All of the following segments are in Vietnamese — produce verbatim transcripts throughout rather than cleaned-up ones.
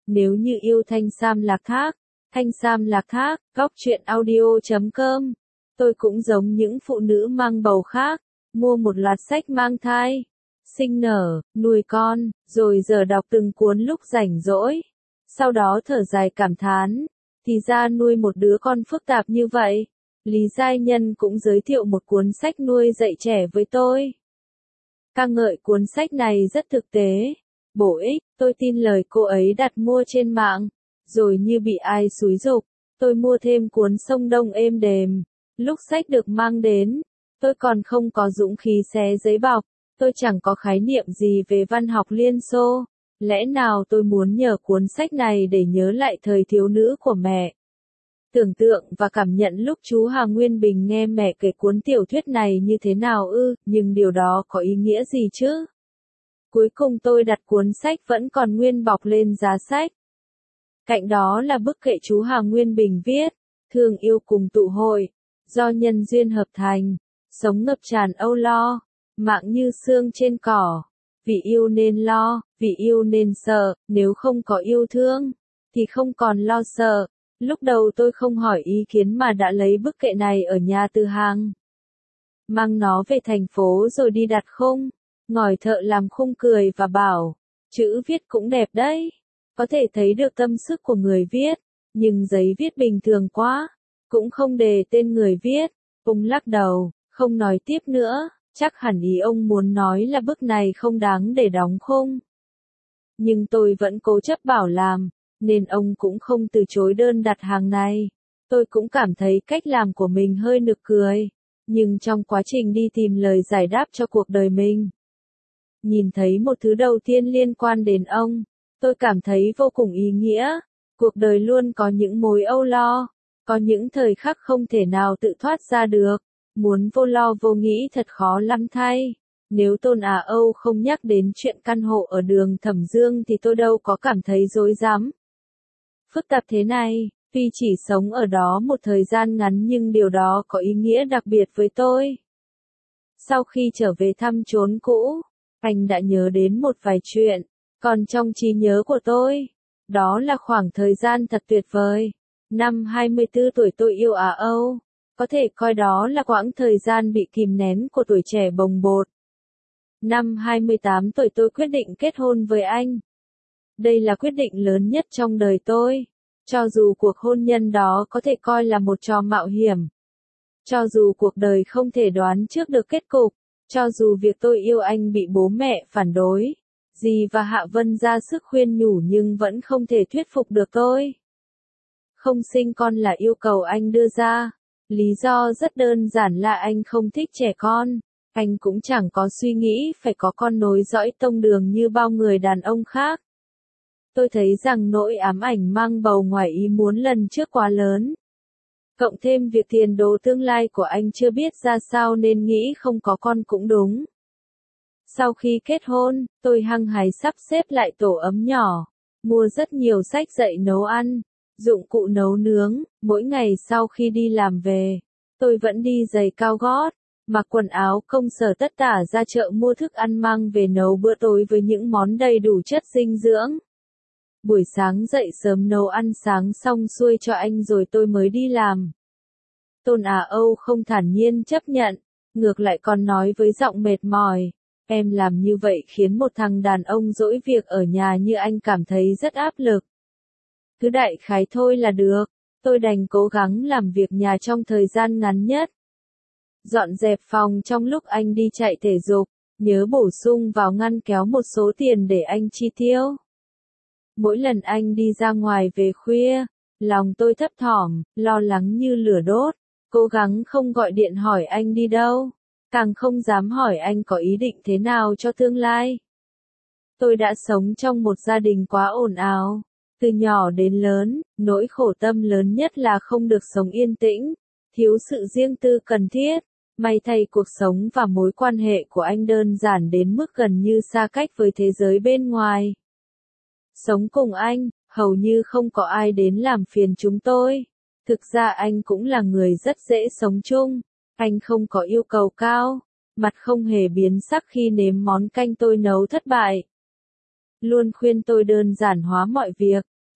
Nếu như yêu Thanh Sam Lạc Thác, Thanh Sam Lạc Thác, góc truyện audio chấm com. Tôi cũng giống những phụ nữ mang bầu khác, mua một loạt sách mang thai, sinh nở, nuôi con, rồi giờ đọc từng cuốn lúc rảnh rỗi. Sau đó thở dài cảm thán, thì ra nuôi một đứa con phức tạp như vậy. Lý Giai Nhân cũng giới thiệu một cuốn sách nuôi dạy trẻ với tôi. Ca ngợi cuốn sách này rất thực tế, bổ ích, tôi tin lời cô ấy đặt mua trên mạng. Rồi như bị ai xúi giục, tôi mua thêm cuốn Sông Đông êm đềm. Lúc sách được mang đến, tôi còn không có dũng khí xé giấy bọc, tôi chẳng có khái niệm gì về văn học Liên Xô. Lẽ nào tôi muốn nhờ cuốn sách này để nhớ lại thời thiếu nữ của mẹ. Tưởng tượng và cảm nhận lúc chú Hà Nguyên Bình nghe mẹ kể cuốn tiểu thuyết này như thế nào ư, nhưng điều đó có ý nghĩa gì chứ? Cuối cùng tôi đặt cuốn sách vẫn còn nguyên bọc lên giá sách. Cạnh đó là bức kệ chú Hà Nguyên Bình viết, thương yêu cùng tụ hội, do nhân duyên hợp thành, sống ngập tràn âu lo, mạng như sương trên cỏ, vì yêu nên lo, vì yêu nên sợ, nếu không có yêu thương, thì không còn lo sợ. Lúc đầu tôi không hỏi ý kiến mà đã lấy bức kệ này ở nhà từ hàng. Mang nó về thành phố rồi đi đặt khung, ngòi thợ làm khung cười và bảo, chữ viết cũng đẹp đấy. Có thể thấy được tâm sức của người viết, nhưng giấy viết bình thường quá, cũng không đề tên người viết. Ông lắc đầu, không nói tiếp nữa, chắc hẳn ý ông muốn nói là bức này không đáng để đóng khung. Nhưng tôi vẫn cố chấp bảo làm, nên ông cũng không từ chối đơn đặt hàng này. Tôi cũng cảm thấy cách làm của mình hơi nực cười, nhưng trong quá trình đi tìm lời giải đáp cho cuộc đời mình, nhìn thấy một thứ đầu tiên liên quan đến ông, tôi cảm thấy vô cùng ý nghĩa. Cuộc đời luôn có những mối âu lo, có những thời khắc không thể nào tự thoát ra được, muốn vô lo vô nghĩ thật khó lắm thay. Nếu Tôn Á Âu không nhắc đến chuyện căn hộ ở đường Thẩm Dương thì tôi đâu có cảm thấy rối rắm. Phức tạp thế này, tuy chỉ sống ở đó một thời gian ngắn nhưng điều đó có ý nghĩa đặc biệt với tôi. Sau khi trở về thăm chốn cũ, anh đã nhớ đến một vài chuyện, còn trong trí nhớ của tôi, đó là khoảng thời gian thật tuyệt vời. Năm hai mươi tư tuổi tôi yêu Á Âu, có thể coi đó là quãng thời gian bị kìm nén của tuổi trẻ bồng bột. Năm hai mươi tám tuổi tôi quyết định kết hôn với anh. Đây là quyết định lớn nhất trong đời tôi, cho dù cuộc hôn nhân đó có thể coi là một trò mạo hiểm. Cho dù cuộc đời không thể đoán trước được kết cục, cho dù việc tôi yêu anh bị bố mẹ phản đối, dì và Hạ Vân ra sức khuyên nhủ nhưng vẫn không thể thuyết phục được tôi. Không sinh con là yêu cầu anh đưa ra, lý do rất đơn giản là anh không thích trẻ con, anh cũng chẳng có suy nghĩ phải có con nối dõi tông đường như bao người đàn ông khác. Tôi thấy rằng nỗi ám ảnh mang bầu ngoài ý muốn lần trước quá lớn. Cộng thêm việc tiền đồ tương lai của anh chưa biết ra sao nên nghĩ không có con cũng đúng. Sau khi kết hôn, tôi hăng hái sắp xếp lại tổ ấm nhỏ, mua rất nhiều sách dạy nấu ăn, dụng cụ nấu nướng. Mỗi ngày sau khi đi làm về, tôi vẫn đi giày cao gót, mặc quần áo công sở tất tả ra chợ mua thức ăn mang về nấu bữa tối với những món đầy đủ chất dinh dưỡng. Buổi sáng dậy sớm nấu ăn sáng xong xuôi cho anh rồi tôi mới đi làm. Tôn Á Âu không thản nhiên chấp nhận, ngược lại còn nói với giọng mệt mỏi, em làm như vậy khiến một thằng đàn ông dỗi việc ở nhà như anh cảm thấy rất áp lực. Cứ đại khái thôi là được, tôi đành cố gắng làm việc nhà trong thời gian ngắn nhất. Dọn dẹp phòng trong lúc anh đi chạy thể dục, nhớ bổ sung vào ngăn kéo một số tiền để anh chi tiêu. Mỗi lần anh đi ra ngoài về khuya, lòng tôi thấp thỏm, lo lắng như lửa đốt, cố gắng không gọi điện hỏi anh đi đâu, càng không dám hỏi anh có ý định thế nào cho tương lai. Tôi đã sống trong một gia đình quá ồn ào, từ nhỏ đến lớn, nỗi khổ tâm lớn nhất là không được sống yên tĩnh, thiếu sự riêng tư cần thiết. May thay cuộc sống và mối quan hệ của anh đơn giản đến mức gần như xa cách với thế giới bên ngoài. Sống cùng anh, hầu như không có ai đến làm phiền chúng tôi. Thực ra anh cũng là người rất dễ sống chung. Anh không có yêu cầu cao, mặt không hề biến sắc khi nếm món canh tôi nấu thất bại. Luôn khuyên tôi đơn giản hóa mọi việc,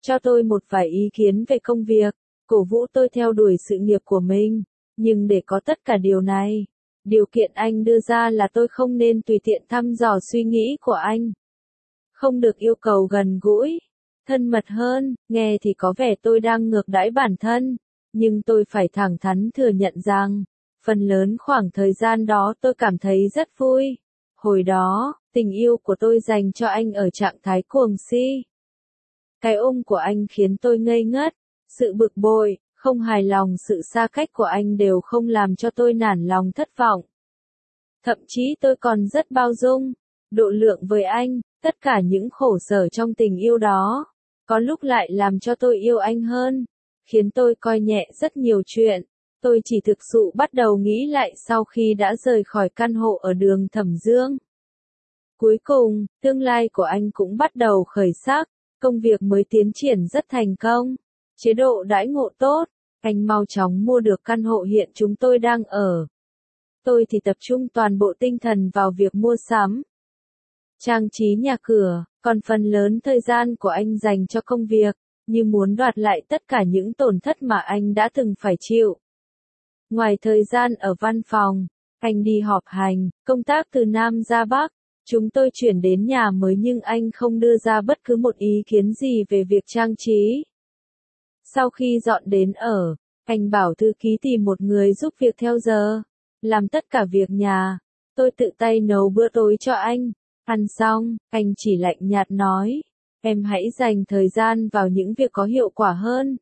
cho tôi một vài ý kiến về công việc, cổ vũ tôi theo đuổi sự nghiệp của mình. Nhưng để có tất cả điều này, điều kiện anh đưa ra là tôi không nên tùy tiện thăm dò suy nghĩ của anh. Không được yêu cầu gần gũi, thân mật hơn, nghe thì có vẻ tôi đang ngược đãi bản thân, nhưng tôi phải thẳng thắn thừa nhận rằng, phần lớn khoảng thời gian đó tôi cảm thấy rất vui. Hồi đó, tình yêu của tôi dành cho anh ở trạng thái cuồng si. Cái ôm của anh khiến tôi ngây ngất, sự bực bội, không hài lòng, sự xa cách của anh đều không làm cho tôi nản lòng thất vọng. Thậm chí tôi còn rất bao dung, độ lượng với anh, tất cả những khổ sở trong tình yêu đó, có lúc lại làm cho tôi yêu anh hơn, khiến tôi coi nhẹ rất nhiều chuyện. Tôi chỉ thực sự bắt đầu nghĩ lại sau khi đã rời khỏi căn hộ ở đường Thẩm Dương. Cuối cùng, tương lai của anh cũng bắt đầu khởi sắc, công việc mới tiến triển rất thành công, chế độ đãi ngộ tốt, anh mau chóng mua được căn hộ hiện chúng tôi đang ở. Tôi thì tập trung toàn bộ tinh thần vào việc mua sắm, trang trí nhà cửa, còn phần lớn thời gian của anh dành cho công việc, như muốn đoạt lại tất cả những tổn thất mà anh đã từng phải chịu. Ngoài thời gian ở văn phòng, anh đi họp hành, công tác từ Nam ra Bắc, chúng tôi chuyển đến nhà mới nhưng anh không đưa ra bất cứ một ý kiến gì về việc trang trí. Sau khi dọn đến ở, anh bảo thư ký tìm một người giúp việc theo giờ, làm tất cả việc nhà. Tôi tự tay nấu bữa tối cho anh. Ăn xong, anh chỉ lạnh nhạt nói, em hãy dành thời gian vào những việc có hiệu quả hơn.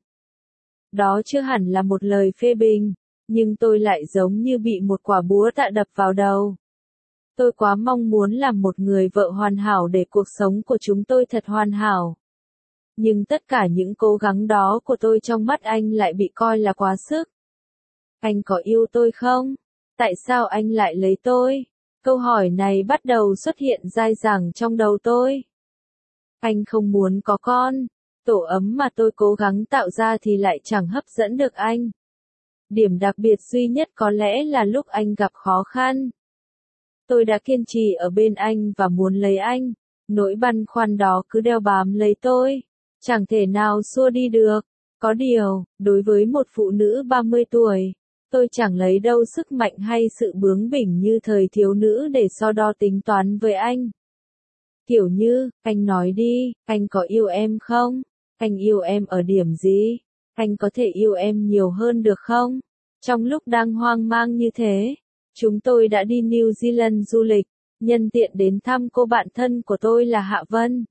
Đó chưa hẳn là một lời phê bình, nhưng tôi lại giống như bị một quả búa tạ đập vào đầu. Tôi quá mong muốn làm một người vợ hoàn hảo để cuộc sống của chúng tôi thật hoàn hảo. Nhưng tất cả những cố gắng đó của tôi trong mắt anh lại bị coi là quá sức. Anh có yêu tôi không? Tại sao anh lại lấy tôi? Câu hỏi này bắt đầu xuất hiện dai dẳng trong đầu tôi. Anh không muốn có con, tổ ấm mà tôi cố gắng tạo ra thì lại chẳng hấp dẫn được anh. Điểm đặc biệt duy nhất có lẽ là lúc anh gặp khó khăn. Tôi đã kiên trì ở bên anh và muốn lấy anh, nỗi băn khoăn đó cứ đeo bám lấy tôi, chẳng thể nào xua đi được. Có điều, đối với một phụ nữ ba mươi tuổi, tôi chẳng lấy đâu sức mạnh hay sự bướng bỉnh như thời thiếu nữ để so đo tính toán với anh. Kiểu như, anh nói đi, anh có yêu em không? Anh yêu em ở điểm gì? Anh có thể yêu em nhiều hơn được không? Trong lúc đang hoang mang như thế, chúng tôi đã đi New Zealand du lịch, nhân tiện đến thăm cô bạn thân của tôi là Hạ Vân.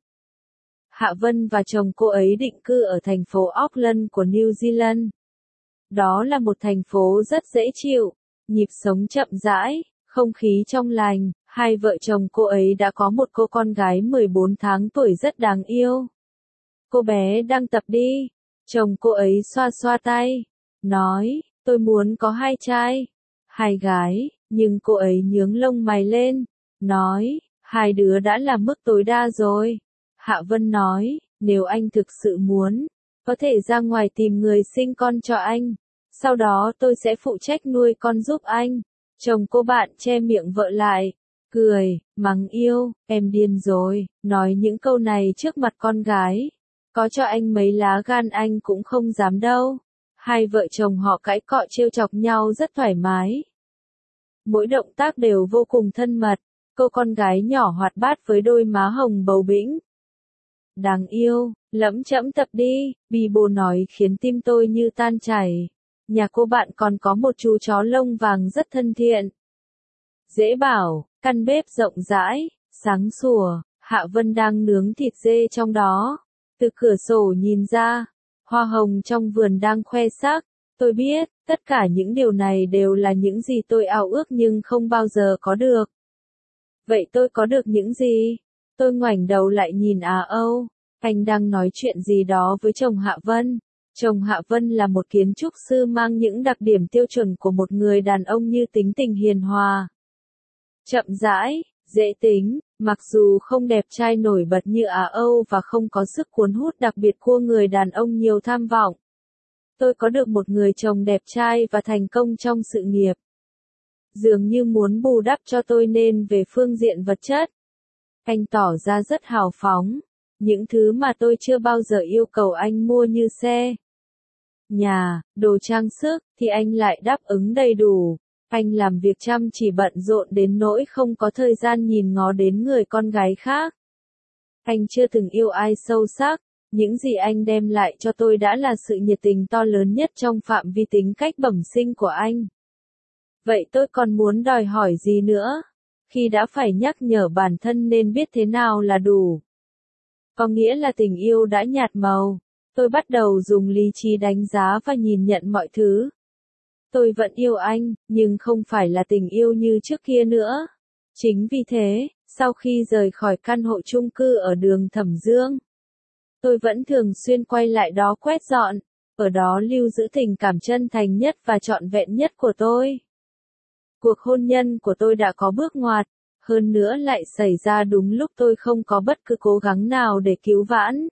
Hạ Vân và chồng cô ấy định cư ở thành phố Auckland của New Zealand. Đó là một thành phố rất dễ chịu, nhịp sống chậm rãi, không khí trong lành. Hai vợ chồng cô ấy đã có một cô con gái mười bốn tháng tuổi rất đáng yêu. Cô bé đang tập đi. Chồng cô ấy xoa xoa tay, nói, tôi muốn có hai trai, hai gái, nhưng cô ấy nhướng lông mày lên, nói, hai đứa đã là mức tối đa rồi. Hạ Vân nói, nếu anh thực sự muốn, có thể ra ngoài tìm người sinh con cho anh. Sau đó tôi sẽ phụ trách nuôi con giúp anh. Chồng cô bạn che miệng vợ lại, cười, mắng yêu, em điên rồi, nói những câu này trước mặt con gái. Có cho anh mấy lá gan anh cũng không dám đâu. Hai vợ chồng họ cãi cọ trêu chọc nhau rất thoải mái. Mỗi động tác đều vô cùng thân mật. Cô con gái nhỏ hoạt bát với đôi má hồng bầu bĩnh. Đáng yêu, lẫm chẫm tập đi, Bibo nói khiến tim tôi như tan chảy. Nhà cô bạn còn có một chú chó lông vàng rất thân thiện. Dễ bảo, căn bếp rộng rãi, sáng sủa, Hạ Vân đang nướng thịt dê trong đó. Từ cửa sổ nhìn ra, hoa hồng trong vườn đang khoe sắc. Tôi biết, tất cả những điều này đều là những gì tôi ao ước nhưng không bao giờ có được. Vậy tôi có được những gì? Tôi ngoảnh đầu lại nhìn Á Âu. Anh đang nói chuyện gì đó với chồng Hạ Vân. Chồng Hạ Vân là một kiến trúc sư mang những đặc điểm tiêu chuẩn của một người đàn ông như tính tình hiền hòa, chậm rãi, dễ tính, mặc dù không đẹp trai nổi bật như Á Âu và không có sức cuốn hút đặc biệt của người đàn ông nhiều tham vọng. Tôi có được một người chồng đẹp trai và thành công trong sự nghiệp. Dường như muốn bù đắp cho tôi nên về phương diện vật chất. Anh tỏ ra rất hào phóng, Những thứ mà tôi chưa bao giờ yêu cầu anh mua như xe, nhà, đồ trang sức, thì anh lại đáp ứng đầy đủ. Anh làm việc chăm chỉ bận rộn đến nỗi không có thời gian nhìn ngó đến người con gái khác. Anh chưa từng yêu ai sâu sắc, những gì anh đem lại cho tôi đã là sự nhiệt tình to lớn nhất trong phạm vi tính cách bẩm sinh của anh. Vậy tôi còn muốn đòi hỏi gì nữa? Khi đã phải nhắc nhở bản thân nên biết thế nào là đủ. Có nghĩa là tình yêu đã nhạt màu. Tôi bắt đầu dùng lý trí đánh giá và nhìn nhận mọi thứ. Tôi vẫn yêu anh, nhưng không phải là tình yêu như trước kia nữa. Chính vì thế, sau khi rời khỏi căn hộ chung cư ở đường Thẩm Dương, tôi vẫn thường xuyên quay lại đó quét dọn, ở đó lưu giữ tình cảm chân thành nhất và trọn vẹn nhất của tôi. Cuộc hôn nhân của tôi đã có bước ngoặt, hơn nữa lại xảy ra đúng lúc tôi không có bất cứ cố gắng nào để cứu vãn.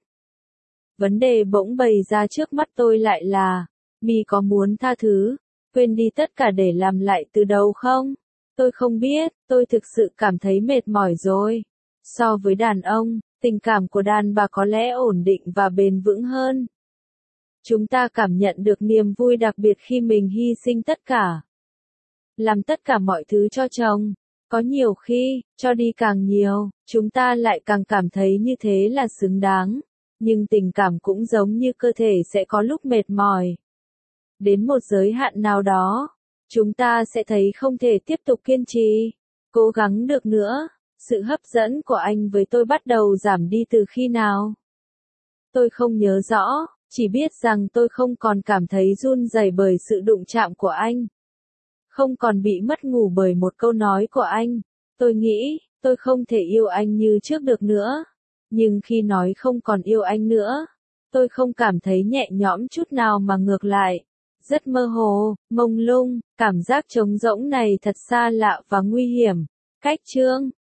Vấn đề bỗng bày ra trước mắt tôi lại là, Mi có muốn tha thứ, quên đi tất cả để làm lại từ đầu không? Tôi không biết, tôi thực sự cảm thấy mệt mỏi rồi. So với đàn ông, tình cảm của đàn bà có lẽ ổn định và bền vững hơn. Chúng ta cảm nhận được niềm vui đặc biệt khi mình hy sinh tất cả. Làm tất cả mọi thứ cho chồng. Có nhiều khi, cho đi càng nhiều, chúng ta lại càng cảm thấy như thế là xứng đáng. Nhưng tình cảm cũng giống như cơ thể sẽ có lúc mệt mỏi. Đến một giới hạn nào đó, chúng ta sẽ thấy không thể tiếp tục kiên trì, cố gắng được nữa. Sự hấp dẫn của anh với tôi bắt đầu giảm đi từ khi nào? Tôi không nhớ rõ, chỉ biết rằng tôi không còn cảm thấy run rẩy bởi sự đụng chạm của anh. Không còn bị mất ngủ bởi một câu nói của anh. Tôi nghĩ, tôi không thể yêu anh như trước được nữa. Nhưng khi nói không còn yêu anh nữa, tôi không cảm thấy nhẹ nhõm chút nào mà ngược lại. Rất mơ hồ, mông lung, cảm giác trống rỗng này thật xa lạ và nguy hiểm. Cách chương